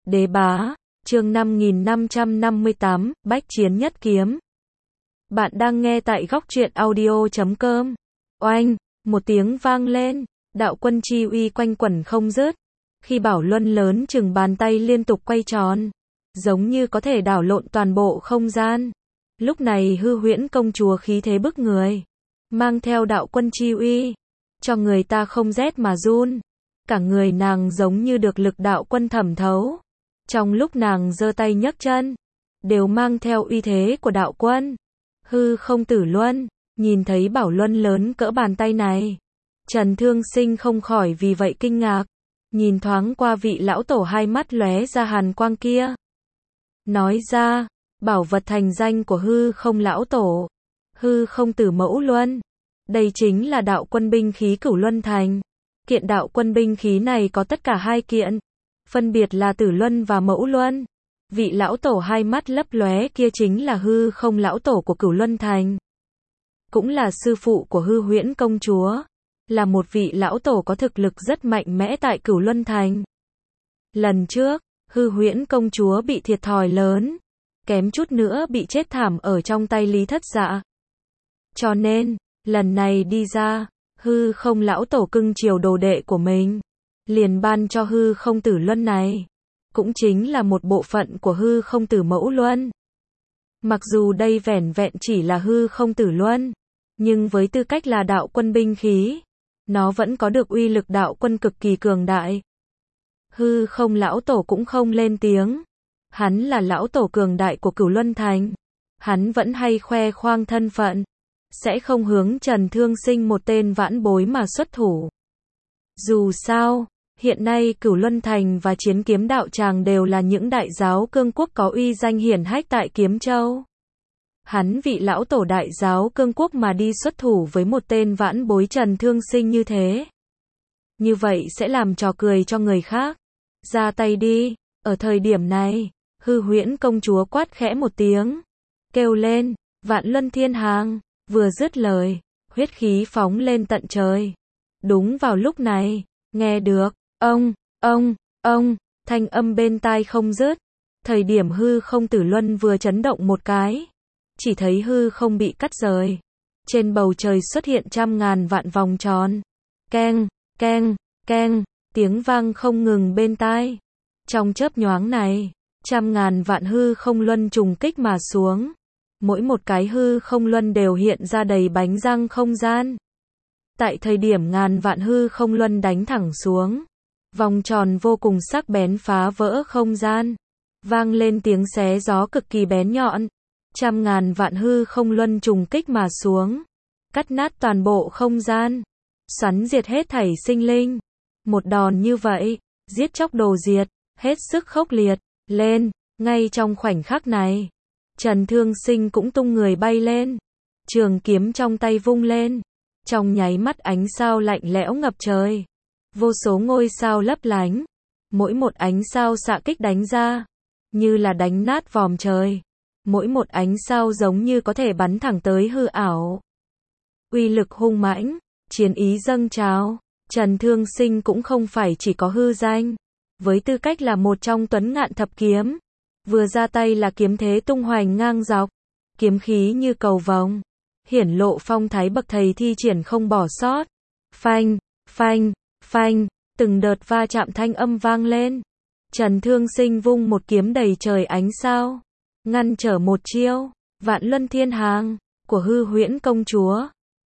Đế bá, chương 5558, bách chiến nhất kiếm. Bạn đang nghe tại góc truyện audio.com. Oanh, một tiếng vang lên, đạo quân chi uy quanh quẩn không dứt. Khi bảo luân lớn chừng bàn tay liên tục quay tròn, giống như có thể đảo lộn toàn bộ không gian. Lúc này Hư Huyễn công chúa khí thế bức người, mang theo đạo quân chi uy, cho người ta không rét mà run. Cả người nàng giống như được lực đạo quân thẩm thấu. Trong lúc nàng giơ tay nhấc chân, đều mang theo uy thế của đạo quân. Hư Không Tử Luân, nhìn thấy bảo luân lớn cỡ bàn tay này, Trần Thương Sinh không khỏi vì vậy kinh ngạc, nhìn thoáng qua vị lão tổ hai mắt lóe ra hàn quang kia. Nói ra, bảo vật thành danh của Hư Không lão tổ, Hư Không Tử Mẫu Luân. Đây chính là đạo quân binh khí Cửu Luân Thành. Kiện đạo quân binh khí này có tất cả hai kiện, phân biệt là Tử Luân và Mẫu Luân. Vị lão tổ hai mắt lấp lóe kia chính là Hư Không lão tổ của Cửu Luân Thành, cũng là sư phụ của Hư Huyễn công chúa, là một vị lão tổ có thực lực rất mạnh mẽ tại Cửu Luân Thành. Lần trước, Hư Huyễn công chúa bị thiệt thòi lớn, kém chút nữa bị chết thảm ở trong tay Lý Thất Dạ. Cho nên, lần này đi ra, Hư Không lão tổ cưng chiều đồ đệ của mình, liền ban cho Hư Không Tử Luân này, cũng chính là một bộ phận của Hư Không Tử Mẫu Luân. Mặc dù đây vẻn vẹn chỉ là Hư Không Tử Luân, nhưng với tư cách là đạo quân binh khí, nó vẫn có được uy lực đạo quân cực kỳ cường đại. Hư Không lão tổ cũng không lên tiếng, hắn là lão tổ cường đại của Cửu Luân Thành, hắn vẫn hay khoe khoang thân phận, sẽ không hướng Trần Thương Sinh một tên vãn bối mà xuất thủ. Dù sao, hiện nay Cửu Luân Thành và Chiến Kiếm Đạo Tràng đều là những đại giáo cương quốc có uy danh hiển hách tại Kiếm Châu. Hắn vị lão tổ đại giáo cương quốc mà đi xuất thủ với một tên vãn bối Trần Thương Sinh như thế, như vậy sẽ làm trò cười cho người khác. Ra tay đi. Ở thời điểm này, Hư Huyễn công chúa quát khẽ một tiếng, kêu lên, Vạn Luân Thiên Hàng. Vừa dứt lời, huyết khí phóng lên tận trời. Đúng vào lúc này, nghe được, ông, thanh âm bên tai không dứt. Thời điểm Hư Không Tử Luân vừa chấn động một cái, chỉ thấy hư không bị cắt rời. Trên bầu trời xuất hiện trăm ngàn vạn vòng tròn. Keng, keng, keng, tiếng vang không ngừng bên tai. Trong chớp nhoáng này, trăm ngàn vạn hư không luân trùng kích mà xuống. Mỗi một cái hư không luân đều hiện ra đầy bánh răng không gian. Tại thời điểm ngàn vạn hư không luân đánh thẳng xuống, vòng tròn vô cùng sắc bén phá vỡ không gian, vang lên tiếng xé gió cực kỳ bén nhọn. Trăm ngàn vạn hư không luân trùng kích mà xuống, cắt nát toàn bộ không gian, xoắn diệt hết thảy sinh linh. Một đòn như vậy, giết chóc đồ diệt, hết sức khốc liệt. Lên, ngay trong khoảnh khắc này, Trần Thương Sinh cũng tung người bay lên, trường kiếm trong tay vung lên, trong nháy mắt ánh sao lạnh lẽo ngập trời, vô số ngôi sao lấp lánh, mỗi một ánh sao xạ kích đánh ra, như là đánh nát vòm trời, mỗi một ánh sao giống như có thể bắn thẳng tới hư ảo. Uy lực hung mãnh, chiến ý dâng trào, Trần Thương Sinh cũng không phải chỉ có hư danh, với tư cách là một trong tuấn ngạn thập kiếm, vừa ra tay là kiếm thế tung hoành ngang dọc, kiếm khí như cầu vồng, hiển lộ phong thái bậc thầy thi triển không bỏ sót. Phanh, phanh, phanh, từng đợt va chạm thanh âm vang lên. Trần Thương Sinh vung một kiếm đầy trời ánh sao, ngăn trở một chiêu Vạn Luân Thiên Hàng của Hư Huyễn công chúa.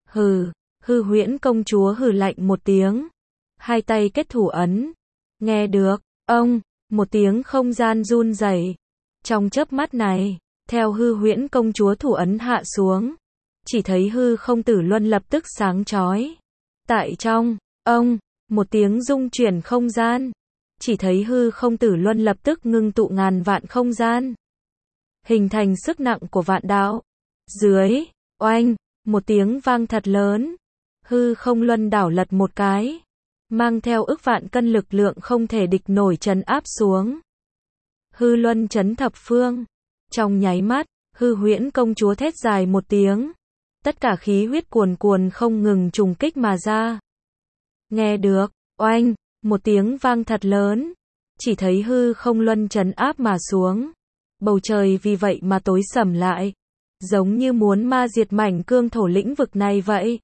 Hư Huyễn công chúa hừ lạnh một tiếng, hai tay kết thủ ấn. Nghe được, một tiếng không gian run rẩy. Trong chớp mắt này, theo Hư Huyễn công chúa thủ ấn hạ xuống, chỉ thấy Hư Không Tử Luân lập tức sáng chói. Tại trong, một tiếng rung chuyển không gian, chỉ thấy Hư Không Tử Luân lập tức ngưng tụ ngàn vạn không gian, hình thành sức nặng của vạn đạo. Dưới, oanh, một tiếng vang thật lớn, Hư Không Luân đảo lật một cái, mang theo ức vạn cân lực lượng không thể địch nổi trấn áp xuống. Hư Luân chấn thập phương. Trong nháy mắt, Hư Huyễn công chúa thét dài một tiếng, tất cả khí huyết cuồn cuồn không ngừng trùng kích mà ra. Nghe được, oanh, một tiếng vang thật lớn, chỉ thấy hư không luân trấn áp mà xuống. Bầu trời vì vậy mà tối sầm lại, giống như muốn ma diệt mảnh cương thổ lĩnh vực này vậy.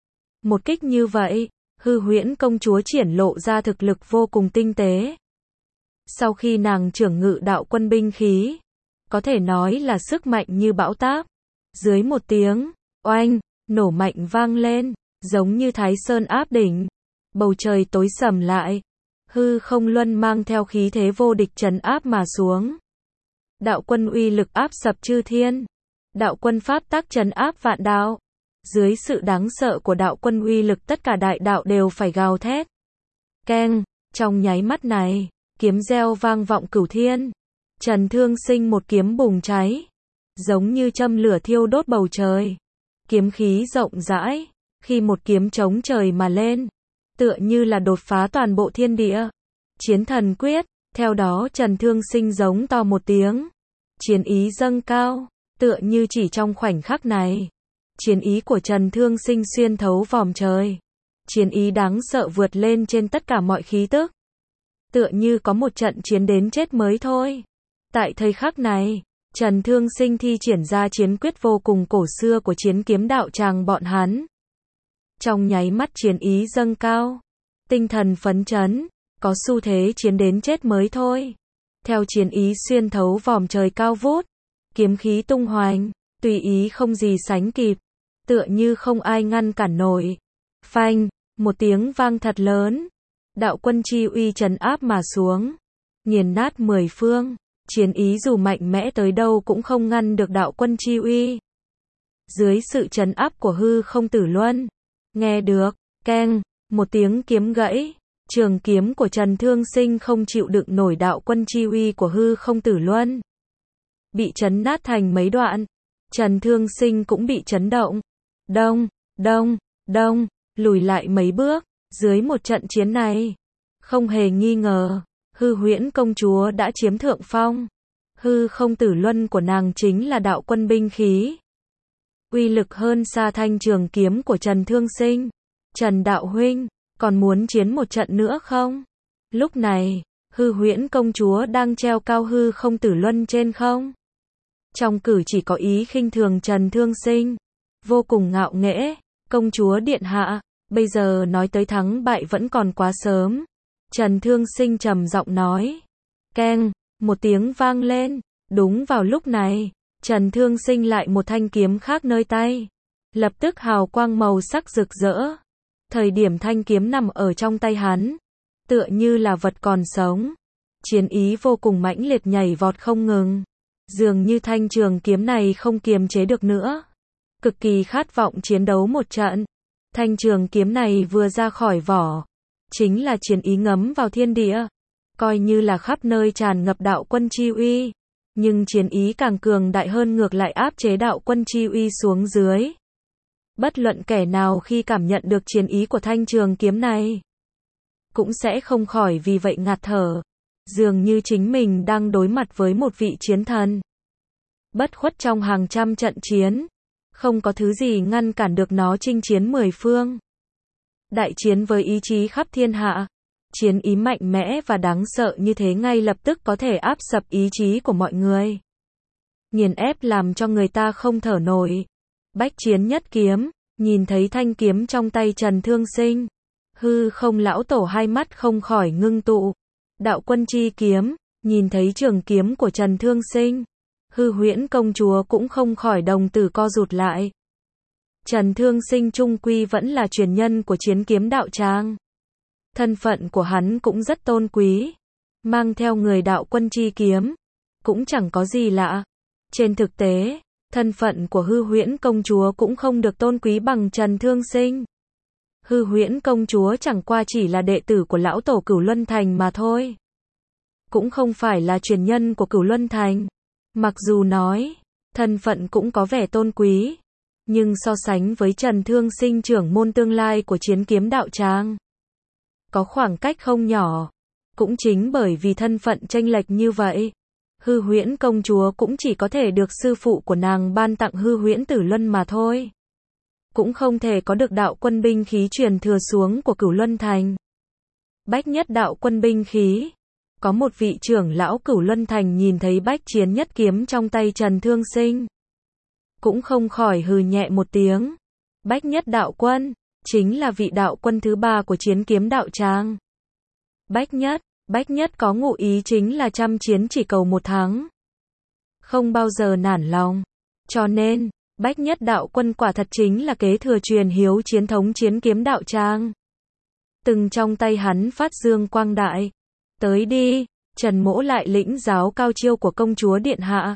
Một kích như vậy, Hư Huyễn công chúa triển lộ ra thực lực vô cùng tinh tế. Sau khi nàng trưởng ngự đạo quân binh khí, có thể nói là sức mạnh như bão táp. Dưới một tiếng, oanh, nổ mạnh vang lên, giống như Thái Sơn áp đỉnh. Bầu trời tối sầm lại, hư không luân mang theo khí thế vô địch trấn áp mà xuống. Đạo quân uy lực áp sập chư thiên. Đạo quân pháp tắc trấn áp vạn đạo. Dưới sự đáng sợ của đạo quân uy lực tất cả đại đạo đều phải gào thét. Keng, trong nháy mắt này, kiếm reo vang vọng cửu thiên. Trần Thương Sinh một kiếm bùng cháy, giống như châm lửa thiêu đốt bầu trời. Kiếm khí rộng rãi, khi một kiếm chống trời mà lên, tựa như là đột phá toàn bộ thiên địa. Chiến thần quyết, theo đó Trần Thương Sinh giống to một tiếng. Chiến ý dâng cao, tựa như chỉ trong khoảnh khắc này. Chiến ý của Trần Thương Sinh xuyên thấu vòm trời. Chiến ý đáng sợ vượt lên trên tất cả mọi khí tức. Tựa như có một trận chiến đến chết mới thôi. Tại thời khắc này, Trần Thương Sinh thi triển ra chiến quyết vô cùng cổ xưa của chiến kiếm đạo tràng bọn hắn. Trong nháy mắt chiến ý dâng cao, tinh thần phấn chấn, có xu thế chiến đến chết mới thôi. Theo chiến ý xuyên thấu vòm trời cao vút, kiếm khí tung hoành, tùy ý không gì sánh kịp, tựa như không ai ngăn cản nổi. Phanh, một tiếng vang thật lớn, đạo quân chi uy trấn áp mà xuống, nghiền nát mười phương. Chiến ý dù mạnh mẽ tới đâu cũng không ngăn được đạo quân chi uy. Dưới sự trấn áp của hư không tử luân, nghe được, keng, một tiếng kiếm gãy, trường kiếm của Trần Thương Sinh không chịu đựng nổi đạo quân chi uy của hư không tử luân. Bị chấn nát thành mấy đoạn, Trần Thương Sinh cũng bị chấn động. Đông, đông, đông, lùi lại mấy bước, dưới một trận chiến này. Không hề nghi ngờ. Hư Huyễn công chúa đã chiếm thượng phong. Hư không tử luân của nàng chính là đạo quân binh khí. Uy lực hơn xa thanh trường kiếm của Trần Thương Sinh. Trần đạo huynh, còn muốn chiến một trận nữa không? Lúc này, Hư Huyễn công chúa đang treo cao hư không tử luân trên không. Trong cử chỉ có ý khinh thường Trần Thương Sinh. Vô cùng ngạo nghễ, công chúa điện hạ, bây giờ nói tới thắng bại vẫn còn quá sớm. Trần Thương Sinh trầm giọng nói. Keng, một tiếng vang lên. Đúng vào lúc này, Trần Thương Sinh lại một thanh kiếm khác nơi tay. Lập tức hào quang màu sắc rực rỡ. Thời điểm thanh kiếm nằm ở trong tay hắn, tựa như là vật còn sống. Chiến ý vô cùng mãnh liệt nhảy vọt không ngừng. Dường như thanh trường kiếm này không kiềm chế được nữa. Cực kỳ khát vọng chiến đấu một trận. Thanh trường kiếm này vừa ra khỏi vỏ, chính là chiến ý ngấm vào thiên địa, coi như là khắp nơi tràn ngập đạo quân chi uy, nhưng chiến ý càng cường đại hơn ngược lại áp chế đạo quân chi uy xuống dưới. Bất luận kẻ nào khi cảm nhận được chiến ý của thanh trường kiếm này, cũng sẽ không khỏi vì vậy ngạt thở, dường như chính mình đang đối mặt với một vị chiến thần. Bất khuất trong hàng trăm trận chiến, không có thứ gì ngăn cản được nó chinh chiến mười phương. Đại chiến với ý chí khắp thiên hạ. Chiến ý mạnh mẽ và đáng sợ như thế ngay lập tức có thể áp sập ý chí của mọi người. Nghiền ép làm cho người ta không thở nổi. Bách chiến nhất kiếm, nhìn thấy thanh kiếm trong tay Trần Thương Sinh. Hư không lão tổ hai mắt không khỏi ngưng tụ. Đạo quân chi kiếm, nhìn thấy trường kiếm của Trần Thương Sinh. Hư Huyễn công chúa cũng không khỏi đồng tử co rụt lại. Trần Thương Sinh trung quy vẫn là truyền nhân của chiến kiếm đạo tràng. Thân phận của hắn cũng rất tôn quý. Mang theo người đạo quân chi kiếm, cũng chẳng có gì lạ. Trên thực tế, thân phận của Hư Huyễn công chúa cũng không được tôn quý bằng Trần Thương Sinh. Hư Huyễn công chúa chẳng qua chỉ là đệ tử của lão tổ Cửu Luân Thành mà thôi. Cũng không phải là truyền nhân của Cửu Luân Thành. Mặc dù nói, thân phận cũng có vẻ tôn quý, nhưng so sánh với Trần Thương Sinh trưởng môn tương lai của chiến kiếm đạo tràng, có khoảng cách không nhỏ. Cũng chính bởi vì thân phận chênh lệch như vậy, Hư Huyễn công chúa cũng chỉ có thể được sư phụ của nàng ban tặng Hư Huyễn Tử Luân mà thôi. Cũng không thể có được đạo quân binh khí truyền thừa xuống của Cửu Luân Thành. Bách nhất đạo quân binh khí, có một vị trưởng lão Cửu Luân Thành nhìn thấy bách chiến nhất kiếm trong tay Trần Thương Sinh. Cũng không khỏi hừ nhẹ một tiếng. Bách nhất đạo quân, chính là vị đạo quân thứ 3 của chiến kiếm đạo tràng. Bách nhất có ngụ ý chính là trăm chiến chỉ cầu một thắng. Không bao giờ nản lòng. Cho nên, Bách nhất đạo quân quả thật chính là kế thừa truyền hiếu chiến thống chiến kiếm đạo tràng. Từng trong tay hắn phát dương quang đại. Tới đi, Trần Mỗ lại lĩnh giáo cao chiêu của công chúa điện hạ.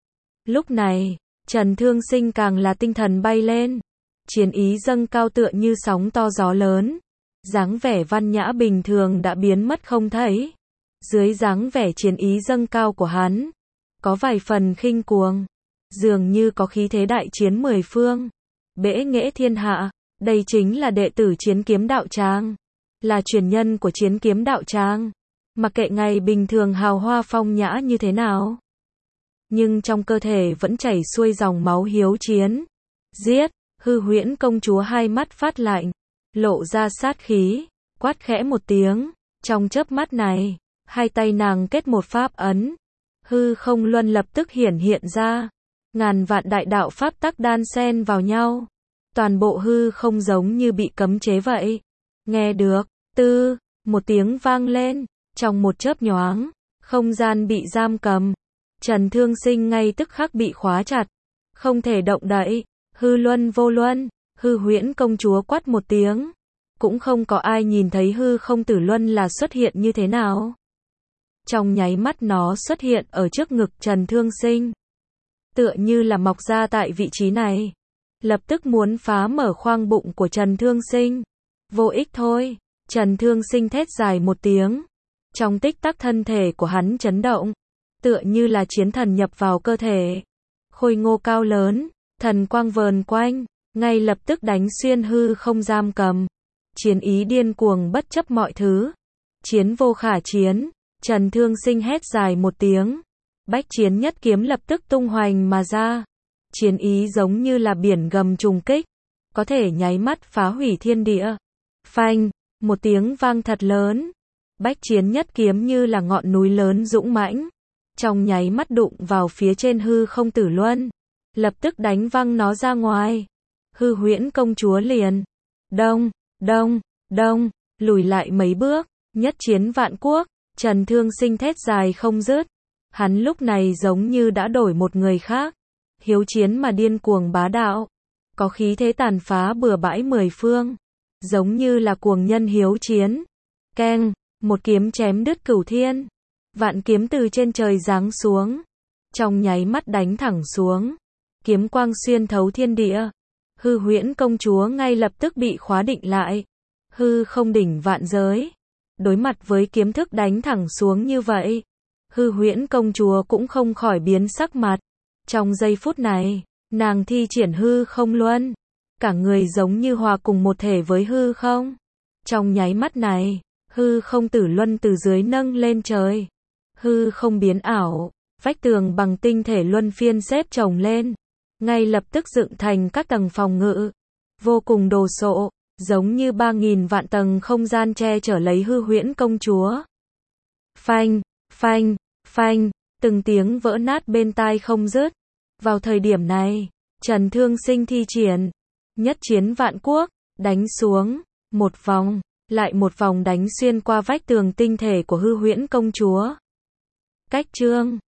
Lúc này, Trần Thương Sinh càng là tinh thần bay lên. Chiến ý dâng cao tựa như sóng to gió lớn. Dáng vẻ văn nhã bình thường đã biến mất không thấy. Dưới dáng vẻ chiến ý dâng cao của hắn, có vài phần khinh cuồng. Dường như có khí thế đại chiến 10 phương. Bẽ nghễ thiên hạ, đây chính là đệ tử chiến kiếm đạo tràng. Là truyền nhân của chiến kiếm đạo tràng. Mặc kệ ngày bình thường hào hoa phong nhã như thế nào, nhưng trong cơ thể vẫn chảy xuôi dòng máu hiếu chiến. Giết! Hư Huyễn công chúa hai mắt phát lạnh, lộ ra sát khí, quát khẽ một tiếng. Trong chớp mắt này, hai tay nàng kết một pháp ấn. Hư không luân lập tức hiện ra. Ngàn vạn đại đạo pháp tắc đan xen vào nhau. Toàn bộ hư không giống như bị cấm chế vậy. Nghe được, tư, một tiếng vang lên. Trong một chớp nhoáng, không gian bị giam cầm. Trần Thương Sinh ngay tức khắc bị khóa chặt. Không thể động đậy. Hư luân vô luân. Hư Huyễn công chúa quát một tiếng. Cũng không có ai nhìn thấy hư không tử luân là xuất hiện như thế nào. Trong nháy mắt nó xuất hiện ở trước ngực Trần Thương Sinh. Tựa như là mọc ra tại vị trí này. Lập tức muốn phá mở khoang bụng của Trần Thương Sinh. Vô ích thôi. Trần Thương Sinh thét dài một tiếng. Trong tích tắc thân thể của hắn chấn động. Tựa như là chiến thần nhập vào cơ thể. Khôi ngô cao lớn, thần quang vờn quanh, ngay lập tức đánh xuyên hư không giam cầm. Chiến ý điên cuồng bất chấp mọi thứ. Chiến vô khả chiến. Trần Thương Sinh hét dài một tiếng. Bách chiến nhất kiếm lập tức tung hoành mà ra. Chiến ý giống như là biển gầm trùng kích. Có thể nháy mắt phá hủy thiên địa. Phanh, một tiếng vang thật lớn. Bách chiến nhất kiếm như là ngọn núi lớn dũng mãnh. Trong nháy mắt đụng vào phía trên hư không tử luân. Lập tức đánh văng nó ra ngoài. Hư Huyễn công chúa liền. Đông, đông, đông, lùi lại mấy bước. Nhất chiến vạn quốc. Trần Thương Sinh thét dài không dứt. Hắn lúc này giống như đã đổi một người khác. Hiếu chiến mà điên cuồng bá đạo. Có khí thế tàn phá bừa bãi 10 phương. Giống như là cuồng nhân hiếu chiến. Keng, một kiếm chém đứt cửu thiên. Vạn kiếm từ trên trời giáng xuống. Trong nháy mắt đánh thẳng xuống. Kiếm quang xuyên thấu thiên địa. Hư Huyễn công chúa ngay lập tức bị khóa định lại. Hư không đỉnh vạn giới. Đối mặt với kiếm thức đánh thẳng xuống như vậy, Hư Huyễn công chúa cũng không khỏi biến sắc mặt. Trong giây phút này, nàng thi triển hư không luân. Cả người giống như hòa cùng một thể với hư không. Trong nháy mắt này, hư không tử luân từ dưới nâng lên trời. Hư không biến ảo, vách tường bằng tinh thể luân phiên xếp chồng lên. Ngay lập tức dựng thành các tầng phòng ngự. Vô cùng đồ sộ, giống như 3000 vạn tầng không gian che chở lấy Hư Huyễn công chúa. Phanh, phanh, phanh, từng tiếng vỡ nát bên tai không dứt. Vào thời điểm này, Trần Thương Sinh thi triển nhất chiến vạn quốc, đánh xuống, một vòng, lại một vòng đánh xuyên qua vách tường tinh thể của Hư Huyễn công chúa. Cách chương